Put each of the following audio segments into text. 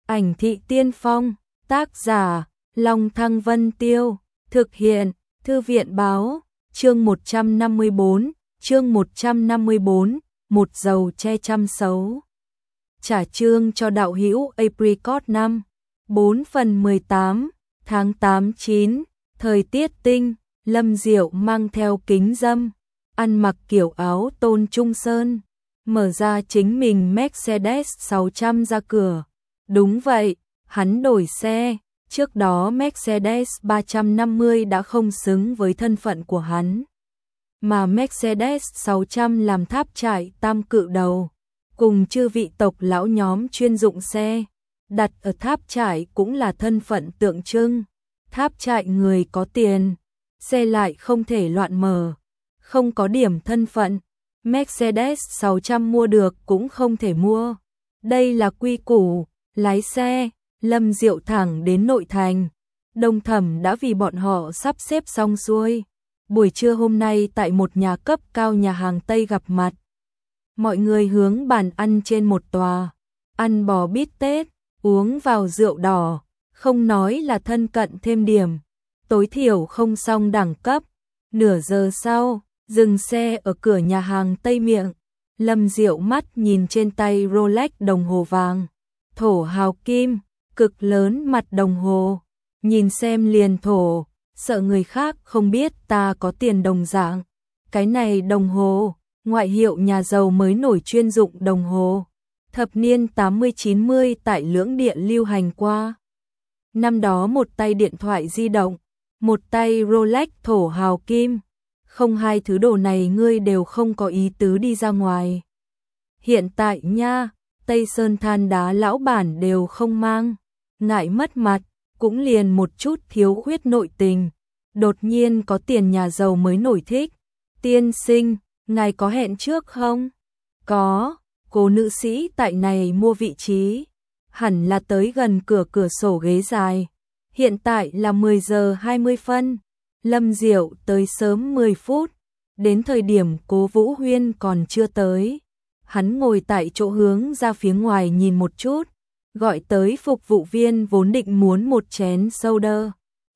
Ảnh thị tiên phong, tác giả, Long Thăng Vân Tiêu, thực hiện, Thư viện báo, chương 154, một dầu che trăm xấu. Trả chương cho đạo hữu Apricot 5, 4/18, tháng 8-9, thời tiết tinh, Lâm Diệu mang theo kính râm, ăn mặc kiểu áo tôn trung sơn, mở ra chính mình Mercedes 600 ra cửa. Đúng vậy, hắn đổi xe, trước đó Mercedes 350 đã không xứng với thân phận của hắn. Mà Mercedes 600 làm tháp trại tam cự đầu, cùng chư vị tộc lão nhóm chuyên dụng xe, đặt ở tháp trại cũng là thân phận tượng trưng. Tháp trại người có tiền, xe lại không thể loạn mở, không có điểm thân phận, Mercedes 600 mua được cũng không thể mua. Đây là quy củ, lái xe, Lâm Diệu thẳng đến nội thành. Đông Thẩm đã vì bọn họ sắp xếp xong xuôi. Buổi trưa hôm nay tại một nhà cấp cao nhà hàng Tây gặp mặt. Mọi người hướng bàn ăn trên một tòa, ăn bò bít tết, uống vào rượu đỏ, không nói là thân cận thêm điểm, tối thiểu không xong đẳng cấp. Nửa giờ sau, dừng xe ở cửa nhà hàng Tây miệng, Lâm Diệu mắt nhìn trên tay Rolex đồng hồ vàng, thổ hào kim, cực lớn mặt đồng hồ, nhìn xem liền thổ, sợ người khác không biết ta có tiền đồng dạng. Cái này đồng hồ, ngoại hiệu nhà giàu mới nổi chuyên dụng đồng hồ, thập niên 80-90 tại lưỡng điện lưu hành qua. Năm đó một tay điện thoại di động, một tay Rolex thổ hào kim, không hai thứ đồ này ngươi đều không có ý tứ đi ra ngoài. Hiện tại nha, Tây Sơn than đá lão bản đều không mang, ngại mất mặt, cũng liền một chút thiếu khuyết nội tình. Đột nhiên có tiền nhà giàu mới nổi thích. Tiên sinh, ngài có hẹn trước không? Có, cô nữ sĩ tại này mua vị trí, hẳn là tới gần cửa sổ ghế dài. Hiện tại là 10 giờ 20 phân, Lâm Diệu tới sớm 10 phút, đến thời điểm Cố Vũ Huyên còn chưa tới. Hắn ngồi tại chỗ hướng ra phía ngoài nhìn một chút, gọi tới phục vụ viên vốn định muốn một chén soda,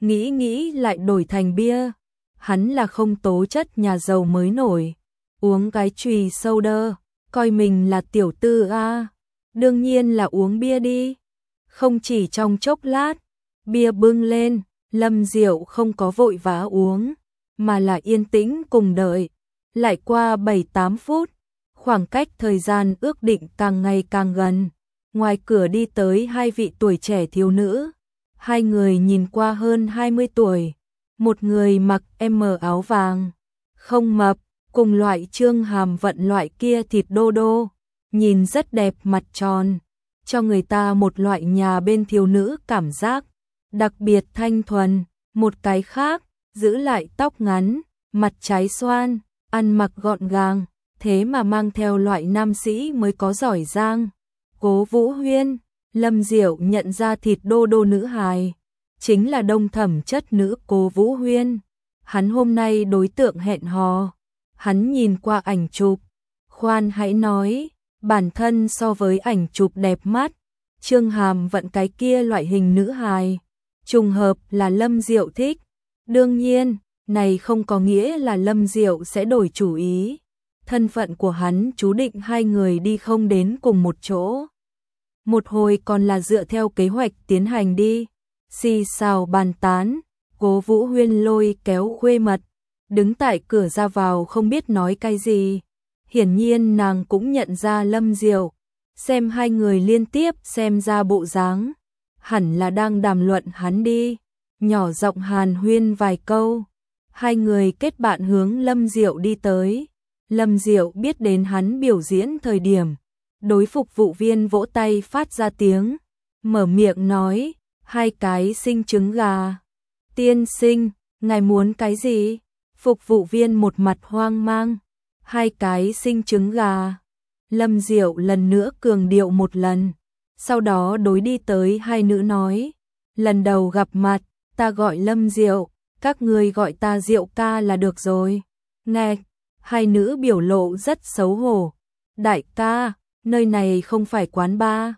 nghĩ lại đổi thành bia. Hắn là không tố chất nhà giàu mới nổi, uống cái chùy soda, coi mình là tiểu tư a, đương nhiên là uống bia đi. Không chỉ trong chốc lát, bia bưng lên, Lâm Diệu không có vội vã uống, mà là yên tĩnh cùng đợi. Lại qua 7-8 phút, khoảng cách thời gian ước định càng ngày càng gần. Ngoài cửa đi tới hai vị tuổi trẻ thiếu nữ, hai người nhìn qua hơn 20 tuổi, một người mặc M áo vàng, không mập, cùng loại Trương Hàm Vận loại kia thịt đô đô, nhìn rất đẹp mặt tròn, cho người ta một loại nhà bên thiếu nữ cảm giác đặc biệt thanh thuần. Một cái khác, giữ lại tóc ngắn, mặt trái xoan, ăn mặc gọn gàng, thế mà mang theo loại nam sĩ mới có giỏi giang. Cố Vũ Huyên, Lâm Diệu nhận ra thịt đô đô nữ hài, chính là Đông Thẩm chất nữ Cố Vũ Huyên. Hắn hôm nay đối tượng hẹn hò, hắn nhìn qua ảnh chụp, khoan hãy nói, bản thân so với ảnh chụp đẹp mắt, Trương Hàm Vận cái kia loại hình nữ hài, trùng hợp là Lâm Diệu thích. Đương nhiên, này không có nghĩa là Lâm Diệu sẽ đổi chủ ý. Thân phận của hắn chú định hai người đi không đến cùng một chỗ. Một hồi còn là dựa theo kế hoạch tiến hành đi. Xì xào bàn tán, Cố Vũ Huyên lôi kéo khuê mật, đứng tại cửa ra vào không biết nói cái gì. Hiển nhiên nàng cũng nhận ra Lâm Diệu, xem hai người liên tiếp xem ra bộ dáng, hẳn là đang đàm luận hắn đi, nhỏ giọng hàn huyên vài câu. Hai người kết bạn hướng Lâm Diệu đi tới. Lâm Diệu biết đến hắn biểu diễn thời điểm, đối phục vụ viên vỗ tay phát ra tiếng, mở miệng nói, 2 cái sinh trứng gà. Tiên sinh, ngài muốn cái gì? Phục vụ viên một mặt hoang mang, 2 cái sinh trứng gà. Lâm Diệu lần nữa cường điệu một lần, sau đó đối đi tới hai nữ nói, lần đầu gặp mặt, ta gọi Lâm Diệu, các ngươi gọi ta Diệu ca là được rồi. Nghe, hai nữ biểu lộ rất xấu hổ. Đại ca, nơi này không phải quán bar,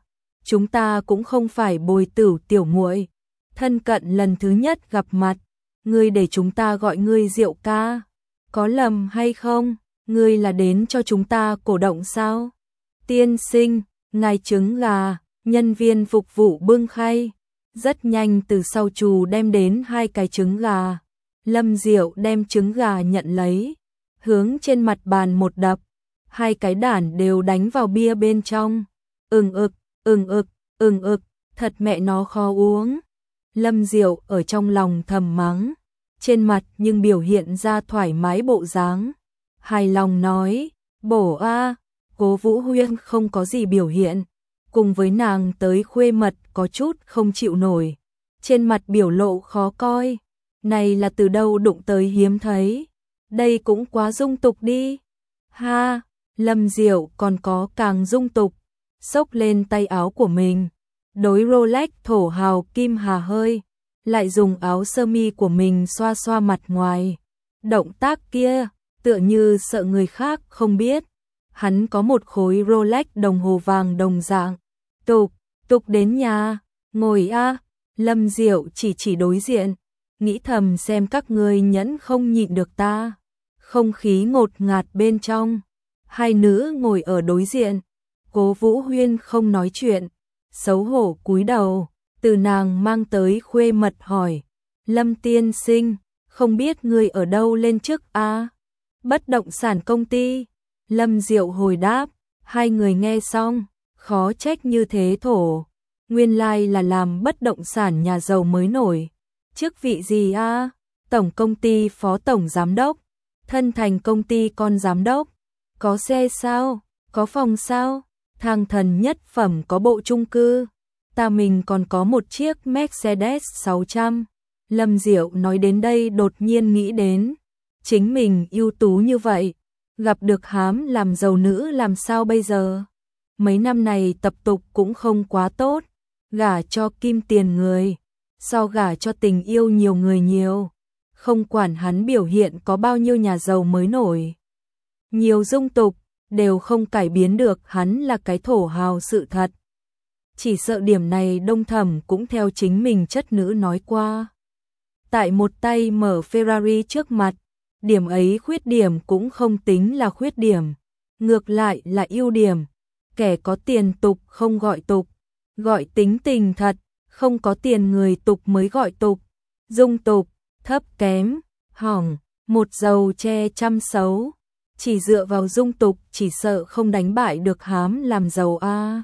chúng ta cũng không phải Bồi Tửu tiểu muội, thân cận lần thứ nhất gặp mặt, ngươi để chúng ta gọi ngươi Diệu ca, có lầm hay không? Ngươi là đến cho chúng ta cổ động sao? Tiên sinh, ngài trứng gà, nhân viên phục vụ bưng khay. Rất nhanh từ sau trù đem đến 2 cái trứng gà. Lâm Diệu đem trứng gà nhận lấy, hướng trên mặt bàn một đập, 2 cái đản đều đánh vào bia bên trong. Ừng ực, thật mẹ nó khó uống. Lâm Diệu ở trong lòng thầm mắng, trên mặt nhưng biểu hiện ra thoải mái bộ dáng. Hài lòng nói, bổ a. Cố Vũ Huyên không có gì biểu hiện, cùng với nàng tới khuê mật có chút không chịu nổi, trên mặt biểu lộ khó coi, này là từ đâu đụng tới hiếm thấy, đây cũng quá dung tục đi. Ha, Lâm Diệu còn có càng dung tục, xốc lên tay áo của mình, đối Rolex thổ hào kim hà hơi, lại dùng áo sơ mi của mình xoa xoa mặt ngoài. Động tác kia, tựa như sợ người khác không biết. Hắn có một khối Rolex đồng hồ vàng đồng dạng. Tục đến nhà, ngồi a. Lâm Diệu chỉ đối diện, nghĩ thầm xem các ngươi nhẫn không nhịn được ta. Không khí ngột ngạt bên trong, 2 nữ ngồi ở đối diện. Cố Vũ Huyên không nói chuyện, xấu hổ cúi đầu, từ nàng mang tới khuê mật hỏi, Lâm tiên sinh, không biết ngươi ở đâu lên chức a? Bất động sản công ty. Lâm Diệu hồi đáp, 2 người nghe xong, khó trách như thế thổ. Nguyên lai là làm bất động sản nhà giàu mới nổi. Chức vị gì a? Tổng công ty phó tổng giám đốc, thân thành công ty con giám đốc. Có xe sao? Có phòng sao? Thang thần nhất phẩm có bộ chung cư. Ta mình còn có một chiếc Mercedes 600. Lâm Diệu nói đến đây đột nhiên nghĩ đến, chính mình ưu tú như vậy, gặp được hám làm giàu nữ làm sao bây giờ? Mấy năm này tập tục cũng không quá tốt, gả cho kim tiền người, so gả cho tình yêu nhiều người nhiều, không quản hắn biểu hiện có bao nhiêu nhà giàu mới nổi. Nhiều dung tục, đều không cải biến được hắn là cái thổ hào sự thật. Chỉ sợ điểm này Đông Thẩm cũng theo chính mình chất nữ nói qua. Tại một tay mở Ferrari trước mặt, điểm ấy khuyết điểm cũng không tính là khuyết điểm, ngược lại là ưu điểm. Kẻ có tiền tục không gọi tục, gọi tính tình thật, không có tiền người tục mới gọi tục. Dung tục, thấp kém, hỏng, một dầu che trăm xấu, chỉ dựa vào dung tục chỉ sợ không đánh bại được hám làm giàu a.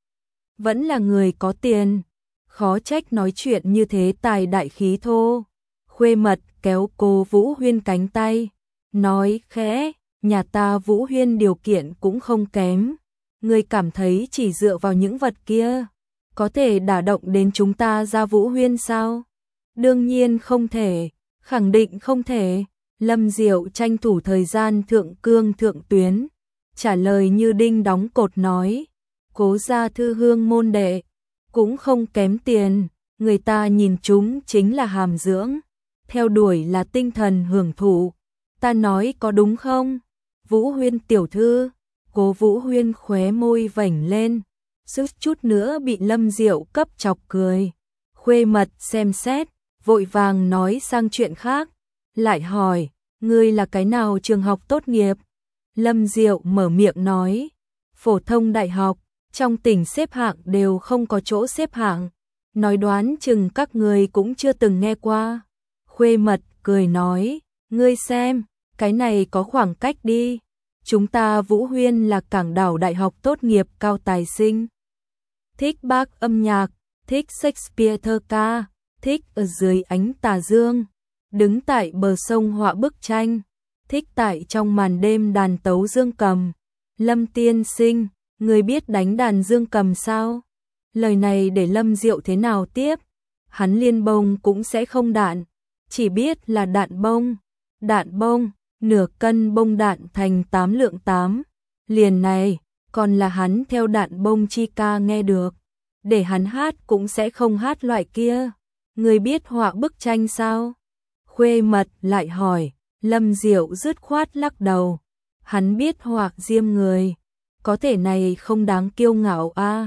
Vẫn là người có tiền, khó trách nói chuyện như thế tài đại khí thô. Khuê mật kéo cô Vũ Huyên cánh tay, nói khẽ, nhà ta Vũ Huyên điều kiện cũng không kém. Ngươi cảm thấy chỉ dựa vào những vật kia, có thể đả động đến chúng ta ra Vũ Huyên sao? Đương nhiên không thể, khẳng định không thể. Lâm Diệu tranh thủ thời gian thượng cương thượng tuyến, trả lời như đinh đóng cột nói, Cố gia thư hương môn đệ, cũng không kém tiền, người ta nhìn chúng chính là hàm dưỡng, theo đuổi là tinh thần hưởng thụ. Ta nói có đúng không? Vũ Huyên tiểu thư, Cố Vũ Huyên khóe môi vểnh lên, suýt chút nữa bị Lâm Diệu cấp chọc cười. Khuê mật xem xét, vội vàng nói sang chuyện khác, lại hỏi, ngươi là cái nào trường học tốt nghiệp? Lâm Diệu mở miệng nói, phổ thông đại học, trong tỉnh xếp hạng đều không có chỗ xếp hạng, nói đoán chừng các ngươi cũng chưa từng nghe qua. Khuê mật cười nói, ngươi xem, cái này có khoảng cách đi. Chúng ta Vũ Huyên là Cảng Đảo Đại học tốt nghiệp cao tài sinh. Thích bác âm nhạc, thích Shakespeare thơ ca, thích ở dưới ánh tà dương, đứng tại bờ sông họa bức tranh, thích tại trong màn đêm đàn tấu dương cầm. Lâm tiên sinh, người biết đánh đàn dương cầm sao? Lời này để Lâm Diệu thế nào tiếp? Hắn liên bông cũng sẽ không đạn, chỉ biết là đạn bông. Đạn bông, nửa cân bông đạn thành 8 lượng 8. Liền này, còn là hắn theo đạn bông chi ca nghe được. Để hắn hát cũng sẽ không hát loại kia. Người biết họa bức tranh sao? Khuê mật lại hỏi, Lâm Diệu dứt khoát lắc đầu. Hắn biết họa diêm người, có thể này không đáng kiêu ngạo a.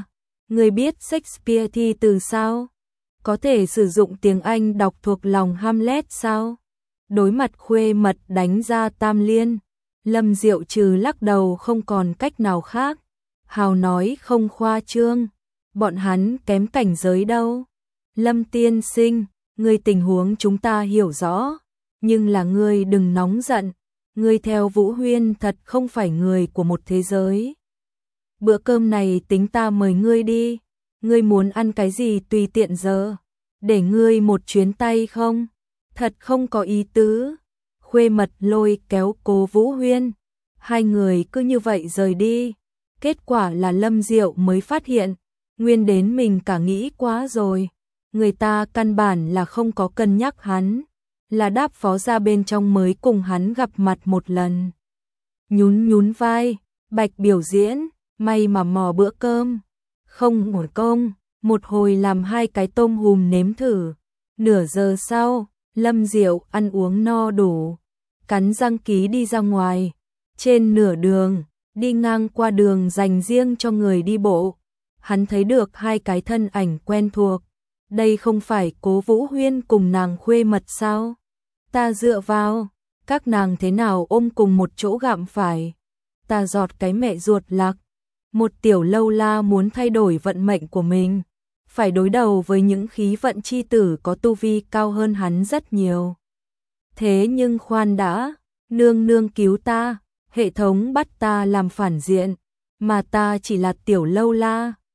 Ngươi biết Shakespeare thi từ sao? Có thể sử dụng tiếng Anh đọc thuộc lòng Hamlet sao? Đối mặt Khuê Mật đánh ra tam liên, Lâm Diệu trừ lắc đầu không còn cách nào khác. Hào nói không khoa trương, bọn hắn kém cảnh giới đâu. Lâm tiên sinh, ngươi tình huống chúng ta hiểu rõ, nhưng là ngươi đừng nóng giận, ngươi theo Vũ Huyên thật không phải người của một thế giới. Bữa cơm này tính ta mời ngươi đi, ngươi muốn ăn cái gì tùy tiện giờ, để ngươi một chuyến tay không? Thật không có ý tứ. Khuê Mật lôi kéo Cố Vũ Huyên, hai người cứ như vậy rời đi. Kết quả là Lâm Diệu mới phát hiện, nguyên đến mình cả nghĩ quá rồi. Người ta căn bản là không có cân nhắc hắn, là Đáp phó gia bên trong mới cùng hắn gặp mặt một lần. Nhún nhún vai, Bạch biểu diễn, may mà mò bữa cơm, không ngồi công, một hồi làm 2 cái tôm hùm nếm thử. Nửa giờ sau, Lâm Diệu ăn uống no đủ, cắn răng ký đi ra ngoài. Trên nửa đường, đi ngang qua đường dành riêng cho người đi bộ, hắn thấy được 2 cái thân ảnh quen thuộc. Đây không phải Cố Vũ Huyên cùng nàng Khuê Mật sao? Ta dựa vào, các nàng thế nào ôm cùng một chỗ gặm phải? Ta giọt cái mẹ ruột lạc. Một tiểu lâu la muốn thay đổi vận mệnh của mình, phải đối đầu với những khí vận chi tử có tu vi cao hơn hắn rất nhiều. Thế nhưng khoan đã, nương nương cứu ta, hệ thống bắt ta làm phản diện, mà ta chỉ là tiểu lâu la,